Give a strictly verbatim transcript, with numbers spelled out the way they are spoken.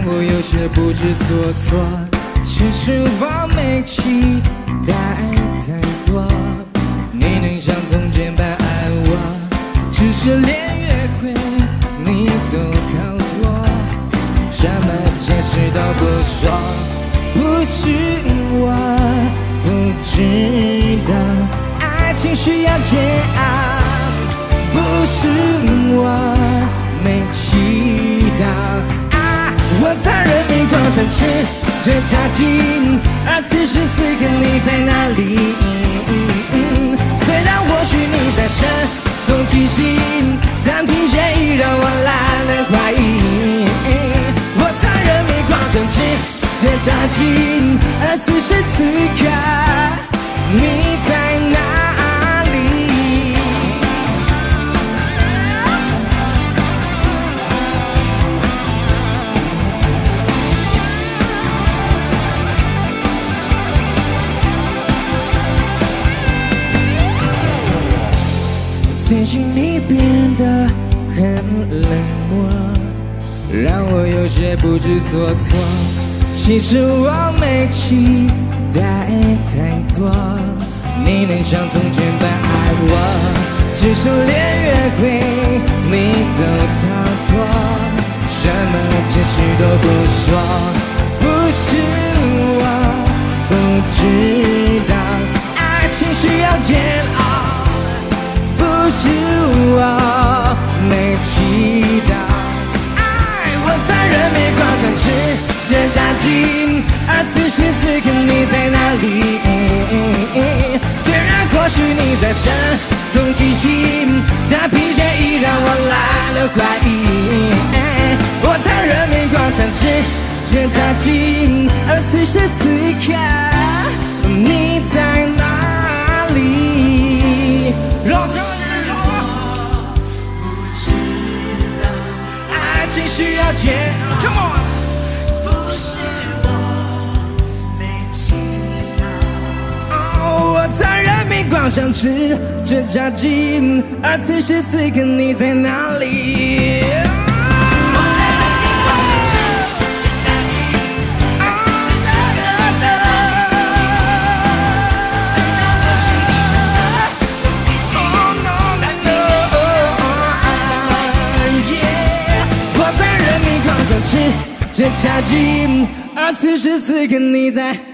让我有些不知所措。其实我没期待太多，你能像从前般爱我，只是连约会你都逃脱，什么解释都不说。不是我不知道爱情需要煎熬，不是我没祈祷啊！我在人民广场吃着炸鸡，而此时此刻你在哪里？虽然或许你在声东击西，但疲倦已让我懒得怀疑。我在人民广场吃着炸鸡，而此时此刻你在哪里？最近你变得很冷漠，让我有些不知所措。其实我没期待太多，你能像从前般爱我，只是连约会你都逃脱，什么解释都不说。不是我不知道爱情需要煎熬，不是我没祈祷爱。我在人民广场吃着炸鸡，而此时此刻你在哪里？虽然或许你在声东击西，但疲倦已让我懒得怀疑。我在人民广场吃着炸鸡，而此时此刻你在哪里？让我爱情需要煎熬 ，Come on。我在人民广场吃着炸鸡，而此时此刻你在哪里？我在人民广场吃着炸鸡，而此时此刻你在。